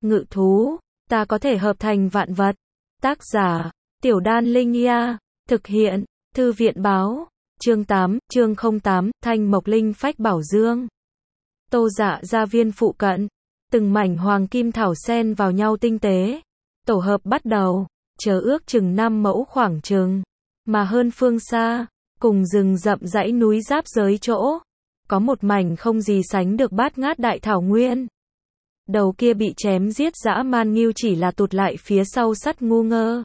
Ngự thú, ta có thể hợp thành vạn vật. Tác giả, Tiểu Đan Linh Nha. Thực hiện, Thư viện báo. Chương 8, chương 08, Thanh Mộc Linh Phách Bảo Dương. Tô Dạ gia viên phụ cận. Từng mảnh hoàng kim thảo xen vào nhau tinh tế. Tổ hợp bắt đầu, chờ ước chừng 5 mẫu khoảng chừng. Mà hơn phương xa, cùng rừng rậm dãy núi giáp giới chỗ. Có một mảnh không gì sánh được bát ngát đại thảo nguyên. Đầu kia bị chém giết dã man nghiêu chỉ là tụt lại phía sau sắt ngu ngơ.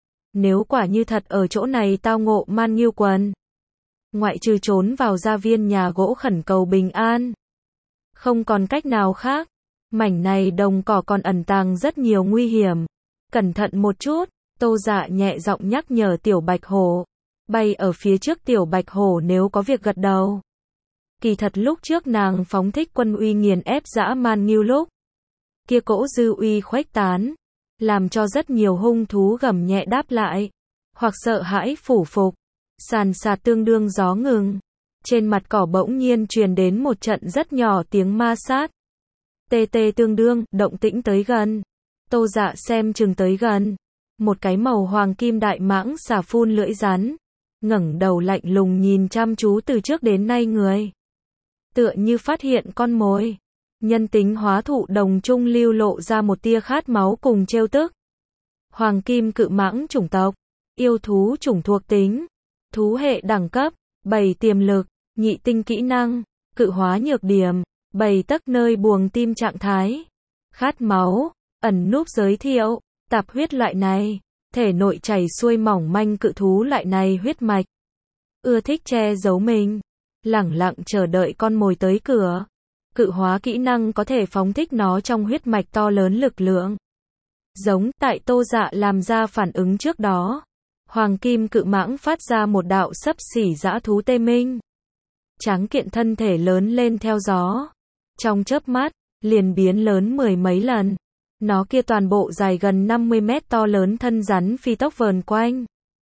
Nếu quả như thật ở chỗ này tao ngộ man nghiêu quần. Ngoại trừ trốn vào gia viên nhà gỗ khẩn cầu bình an. Không còn cách nào khác. Mảnh này đồng cỏ còn ẩn tàng rất nhiều nguy hiểm. Cẩn thận một chút, Tô Dạ nhẹ giọng nhắc nhở Tiểu Bạch Hổ. Bay ở phía trước Tiểu Bạch Hổ nếu có việc gật đầu. Kỳ thật lúc trước nàng phóng thích quân uy nghiền ép dã man nghiêu lúc. Kia cỗ dư uy khuếch tán. Làm cho rất nhiều hung thú gầm nhẹ đáp lại. Hoặc sợ hãi phủ phục. Sàn sạt tương đương gió ngừng. Trên mặt cỏ bỗng nhiên truyền đến một trận rất nhỏ tiếng ma sát. Tê tê tương đương, động tĩnh tới gần. Tô Dạ xem chừng tới gần. Một cái màu hoàng kim đại mãng xà phun lưỡi rắn. Ngẩng đầu lạnh lùng nhìn chăm chú từ trước đến nay người. Tựa như phát hiện con mồi. Nhân tính hóa thụ đồng trung lưu lộ ra một tia khát máu cùng trêu tức. Hoàng kim cự mãng chủng tộc. Yêu thú chủng thuộc tính. Thú hệ đẳng cấp. 7 tiềm lực. Nhị tinh kỹ năng. Cự hóa nhược điểm. 7 tấc nơi buồng tim trạng thái. Khát máu. Ẩn núp giới thiệu. Tạp huyết loại này. Thể nội chảy xuôi mỏng manh cự thú loại này huyết mạch. Ưa thích che giấu mình. Lẳng lặng chờ đợi con mồi tới cửa. Cự hóa kỹ năng có thể phóng thích nó trong huyết mạch to lớn lực lượng. Giống tại Tô Dạ làm ra phản ứng trước đó. Hoàng kim cự mãng phát ra một đạo xấp xỉ dã thú tê minh. Tráng kiện thân thể lớn lên theo gió. Trong chớp mắt, liền biến lớn 10 mấy lần. Nó kia toàn bộ dài gần 50 mét to lớn thân rắn phi tốc vờn quanh.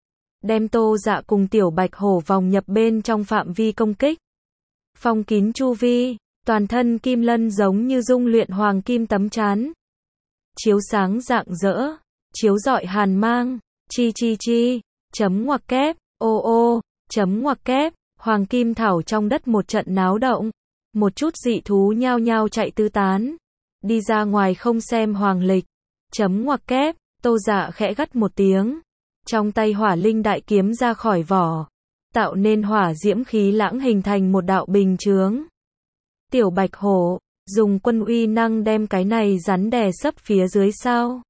Đem Tô Dạ cùng Tiểu Bạch Hổ vòng nhập bên trong phạm vi công kích. Phong kín chu vi, toàn thân kim lân giống như dung luyện hoàng kim tấm chắn. Chiếu sáng rạng rỡ, chiếu rọi hàn mang, chi chi chi, chấm ngoặc kép, ô ô, chấm ngoặc kép, hoàng kim thảo trong đất một trận náo động. Một chút dị thú nhao nhao chạy tứ tán. Đi ra ngoài không xem hoàng lịch. Chấm ngoặc kép, Tô Dạ khẽ gắt một tiếng. Trong tay hỏa linh đại kiếm ra khỏi vỏ. Tạo nên hỏa diễm khí lãng hình thành một đạo bình chướng. Tiểu Bạch Hổ, dùng quân uy năng đem cái này rắn đè sấp phía dưới sao?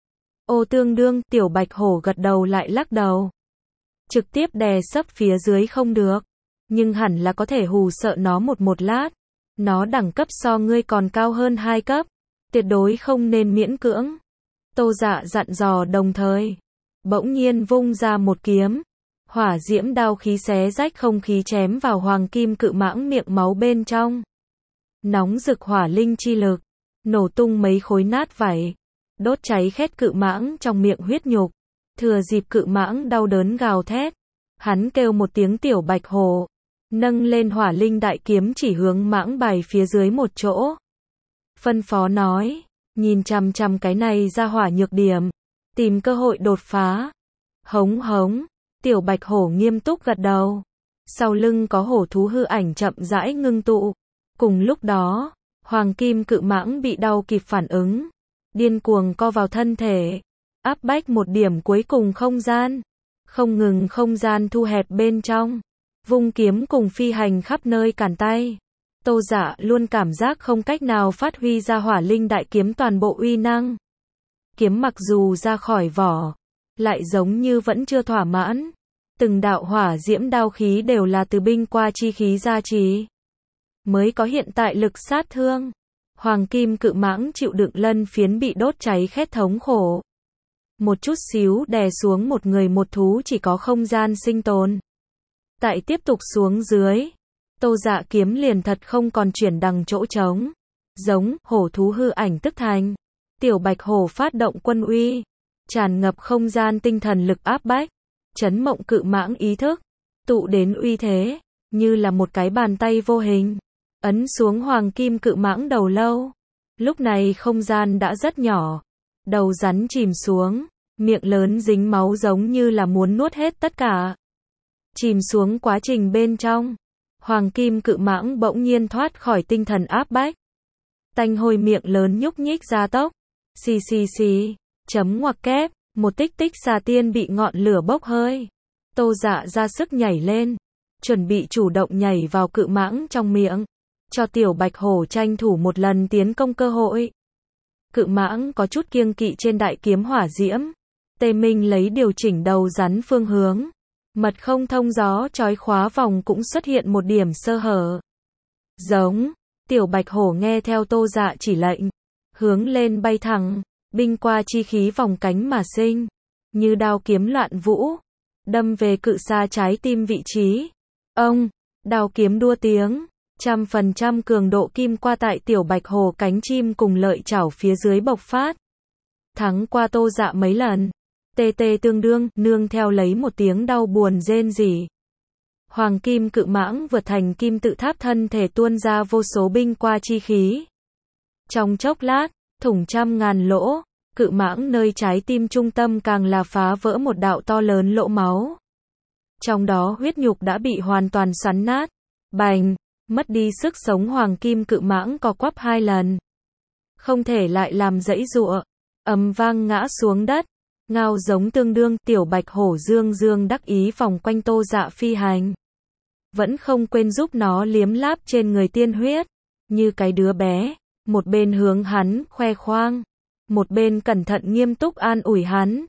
Ô tương đương, Tiểu Bạch Hổ gật đầu lại lắc đầu. Trực tiếp đè sấp phía dưới không được. Nhưng hẳn là có thể hù sợ nó một lát. Nó đẳng cấp so ngươi còn cao hơn 2 cấp. Tuyệt đối không nên miễn cưỡng. Tô Dạ dặn dò đồng thời. Bỗng nhiên vung ra một kiếm. Hỏa diễm đao khí xé rách không khí chém vào hoàng kim cự mãng miệng máu bên trong. Nóng rực hỏa linh chi lực. Nổ tung mấy khối nát vảy. Đốt cháy khét cự mãng trong miệng huyết nhục. Thừa dịp cự mãng đau đớn gào thét. Hắn kêu một tiếng Tiểu Bạch Hổ. Nâng lên hỏa linh đại kiếm chỉ hướng mãng bài phía dưới một chỗ. Phân phó nói. Nhìn chằm chằm cái này ra hỏa nhược điểm. Tìm cơ hội đột phá. Hống hống. Tiểu Bạch Hổ nghiêm túc gật đầu. Sau lưng có hổ thú hư ảnh chậm rãi ngưng tụ. Cùng lúc đó, hoàng kim cự mãng bị đau kịp phản ứng. Điên cuồng co vào thân thể. Áp bách một điểm cuối cùng không gian. Không ngừng không gian thu hẹp bên trong. Vung kiếm cùng phi hành khắp nơi cản tay. Tô Dạ luôn cảm giác không cách nào phát huy ra hỏa linh đại kiếm toàn bộ uy năng. Kiếm mặc dù ra khỏi vỏ, lại giống như vẫn chưa thỏa mãn. Từng đạo hỏa diễm đao khí đều là từ binh qua chi khí gia trì. Mới có hiện tại lực sát thương. Hoàng kim cự mãng chịu đựng lân phiến bị đốt cháy khét thống khổ. Một chút xíu đè xuống một người một thú chỉ có không gian sinh tồn. Tại tiếp tục xuống dưới. Tô Dạ kiếm liền thật không còn chuyển đằng chỗ trống. Giống, hổ thú hư ảnh tức thành. Tiểu Bạch Hổ phát động quân uy. Tràn ngập không gian tinh thần lực áp bách. Chấn mộng cự mãng ý thức. Tụ đến uy thế. Như là một cái bàn tay vô hình. Ấn xuống hoàng kim cự mãng đầu lâu. Lúc này không gian đã rất nhỏ. Đầu rắn chìm xuống, miệng lớn dính máu giống như là muốn nuốt hết tất cả. Chìm xuống quá trình bên trong, hoàng kim cự mãng bỗng nhiên thoát khỏi tinh thần áp bách. Tanh hôi miệng lớn nhúc nhích ra tốc. Xì xì xì, chấm ngoặc kép, một tích tích xà tiên bị ngọn lửa bốc hơi. Tô Dạ ra sức nhảy lên, chuẩn bị chủ động nhảy vào cự mãng trong miệng, cho tiểu bạch hổ tranh thủ một lần tiến công cơ hội. Cự mãng có chút kiêng kỵ trên đại kiếm hỏa diễm. Tề Minh lấy điều chỉnh đầu rắn phương hướng. Mật không thông gió chói khóa vòng cũng xuất hiện một điểm sơ hở. Giống, tiểu bạch hổ nghe theo Tô Dạ chỉ lệnh, hướng lên bay thẳng, binh qua chi khí vòng cánh mà sinh, như đao kiếm loạn vũ, đâm về cự xa trái tim vị trí. Ông, đao kiếm đua tiếng, 100% cường độ kim qua tại tiểu bạch hổ cánh chim cùng lợi chảo phía dưới bộc phát. Thắng qua Tô Dạ mấy lần. Tê tê tương đương, nương theo lấy một tiếng đau buồn rên rỉ. Hoàng kim cự mãng vượt thành kim tự tháp thân thể tuôn ra vô số binh qua chi khí. Trong chốc lát, thủng trăm ngàn lỗ, cự mãng nơi trái tim trung tâm càng là phá vỡ một đạo to lớn lỗ máu. Trong đó huyết nhục đã bị hoàn toàn xoắn nát. Bành, mất đi sức sống hoàng kim cự mãng co quắp 2 lần. Không thể lại làm giãy giụa, ầm vang ngã xuống đất. Ngao giống tương đương, tiểu bạch hổ dương dương đắc ý vòng quanh Tô Dạ phi hành. Vẫn không quên giúp nó liếm láp trên người tiên huyết, như cái đứa bé, một bên hướng hắn khoe khoang, một bên cẩn thận nghiêm túc an ủi hắn.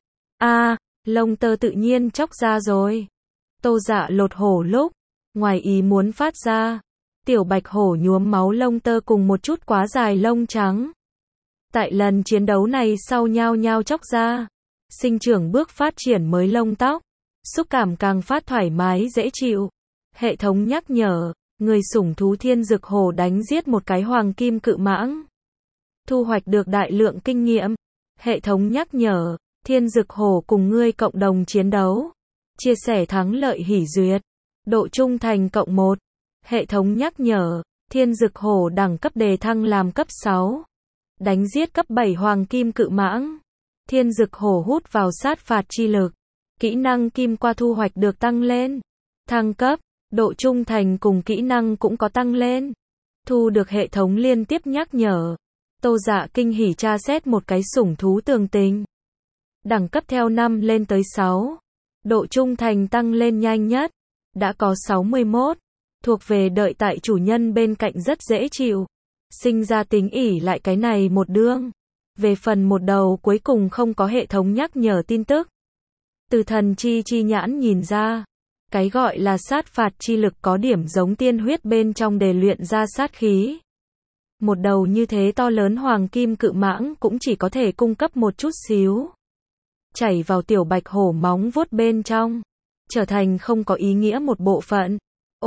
Lông tơ tự nhiên chóc ra rồi. Tô Dạ lột hổ lúc, ngoài ý muốn phát ra, tiểu bạch hổ nhuốm máu lông tơ cùng một chút quá dài lông trắng. Tại lần chiến đấu này sau nhao nhao chóc ra. Sinh trưởng bước phát triển mới lông tóc, xúc cảm càng phát thoải mái dễ chịu. Hệ thống nhắc nhở, người sủng thú thiên dực hổ đánh giết một cái hoàng kim cự mãng. Thu hoạch được đại lượng kinh nghiệm. Hệ thống nhắc nhở, thiên dực hổ cùng ngươi cộng đồng chiến đấu. Chia sẻ thắng lợi hỉ duyệt. Độ trung thành cộng 1. Hệ thống nhắc nhở, thiên dực hổ đẳng cấp đề thăng làm cấp 6. Đánh giết cấp 7 hoàng kim cự mãng. Thiên dực hổ hút vào sát phạt chi lực. Kỹ năng kim qua thu hoạch được tăng lên. Thăng cấp, độ trung thành cùng kỹ năng cũng có tăng lên. Thu được hệ thống liên tiếp nhắc nhở. Tô Dạ kinh hỉ tra xét một cái sủng thú tường tình. Đẳng cấp theo 5 lên tới 6. Độ trung thành tăng lên nhanh nhất. Đã có 61. Thuộc về đợi tại chủ nhân bên cạnh rất dễ chịu. Sinh ra tính ỉ lại cái này một đương. Về phần một đầu cuối cùng không có hệ thống nhắc nhở tin tức. Từ thần chi nhãn nhìn ra, cái gọi là sát phạt chi lực có điểm giống tiên huyết bên trong để luyện ra sát khí. Một đầu như thế to lớn hoàng kim cự mãng cũng chỉ có thể cung cấp một chút xíu. Chảy vào tiểu bạch hổ móng vuốt bên trong, trở thành không có ý nghĩa một bộ phận.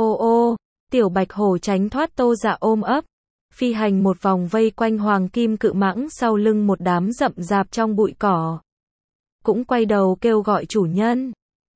Tiểu bạch hổ tránh thoát Tô Dạ ôm ấp. Phi hành một vòng vây quanh hoàng kim cự mãng sau lưng một đám rậm rạp trong bụi cỏ. Cũng quay đầu kêu gọi chủ nhân.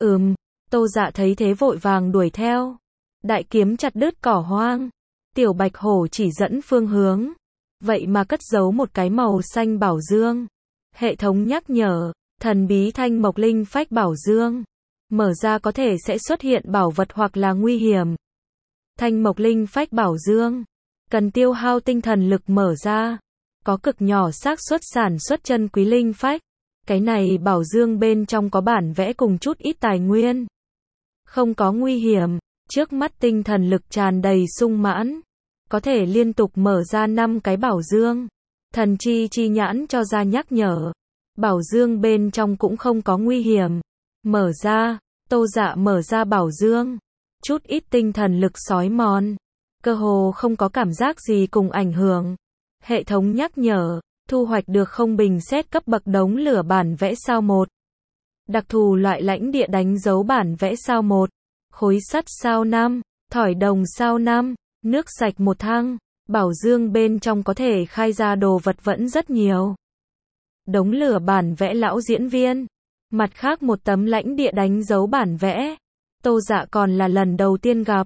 Tô Dạ thấy thế vội vàng đuổi theo. Đại kiếm chặt đứt cỏ hoang. Tiểu bạch hổ chỉ dẫn phương hướng. Vậy mà cất giấu một cái màu xanh bảo dương. Hệ thống nhắc nhở, thần bí thanh mộc linh phách bảo dương. Mở ra có thể sẽ xuất hiện bảo vật hoặc là nguy hiểm. Thanh mộc linh phách bảo dương. Cần tiêu hao tinh thần lực mở ra. Có cực nhỏ xác suất sản xuất chân quý linh phách. Cái này bảo dương bên trong có bản vẽ cùng chút ít tài nguyên. Không có nguy hiểm. Trước mắt tinh thần lực tràn đầy sung mãn. Có thể liên tục mở ra 5 cái bảo dương. Thần chi nhãn cho ra nhắc nhở. Bảo dương bên trong cũng không có nguy hiểm. Mở ra. Tô Dạ mở ra bảo dương. Chút ít tinh thần lực xói mòn. Cơ hồ không có cảm giác gì cùng ảnh hưởng. Hệ thống nhắc nhở, thu hoạch được không bình xét cấp bậc đống lửa bản vẽ sao 1. Đặc thù loại lãnh địa đánh dấu bản vẽ sao 1. Khối sắt sao 5. Thỏi đồng sao 5. Nước sạch 1 thăng. Bảo dương bên trong có thể khai ra đồ vật vẫn rất nhiều. Đống lửa bản vẽ lão diễn viên. Mặt khác một tấm lãnh địa đánh dấu bản vẽ. Tô Dạ còn là lần đầu tiên gặp.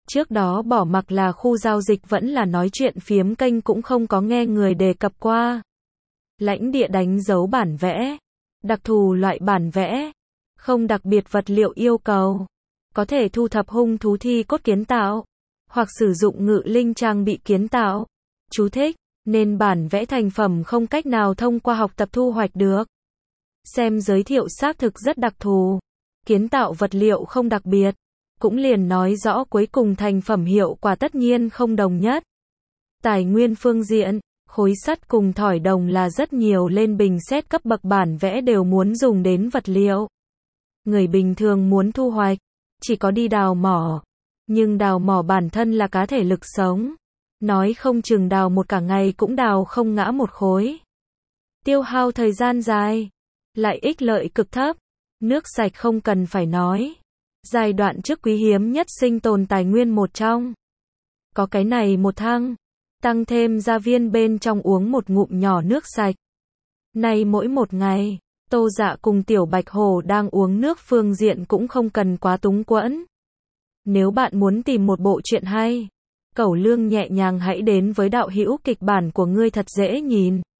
Trước đó bỏ mặc là khu giao dịch vẫn là nói chuyện phiếm kênh cũng không có nghe người đề cập qua. Lãnh địa đánh dấu bản vẽ. Đặc thù loại bản vẽ. Không đặc biệt vật liệu yêu cầu. Có thể thu thập hung thú thi cốt kiến tạo. Hoặc sử dụng ngự linh trang bị kiến tạo. Chú thích. Nên bản vẽ thành phẩm không cách nào thông qua học tập thu hoạch được. Xem giới thiệu xác thực rất đặc thù. Kiến tạo vật liệu không đặc biệt. Cũng liền nói rõ cuối cùng thành phẩm hiệu quả tất nhiên không đồng nhất. Tài nguyên phương diện, khối sắt cùng thỏi đồng là rất nhiều lên bình xét cấp bậc bản vẽ đều muốn dùng đến vật liệu. Người bình thường muốn thu hoạch, chỉ có đi đào mỏ. Nhưng đào mỏ bản thân là cá thể lực sống. Nói không chừng đào một cả ngày cũng đào không ngã một khối. Tiêu hao thời gian dài, lại ích lợi cực thấp. Nước sạch không cần phải nói. Giai đoạn trước quý hiếm nhất sinh tồn tài nguyên một trong. Có cái này một thăng. Tăng thêm gia viên bên trong uống một ngụm nhỏ nước sạch. Nay mỗi một ngày, Tô Dạ cùng Tiểu Bạch Hổ đang uống nước phương diện cũng không cần quá túng quẫn. Nếu bạn muốn tìm một bộ truyện hay, cẩu lương nhẹ nhàng hãy đến với đạo hữu kịch bản của ngươi thật dễ nhìn.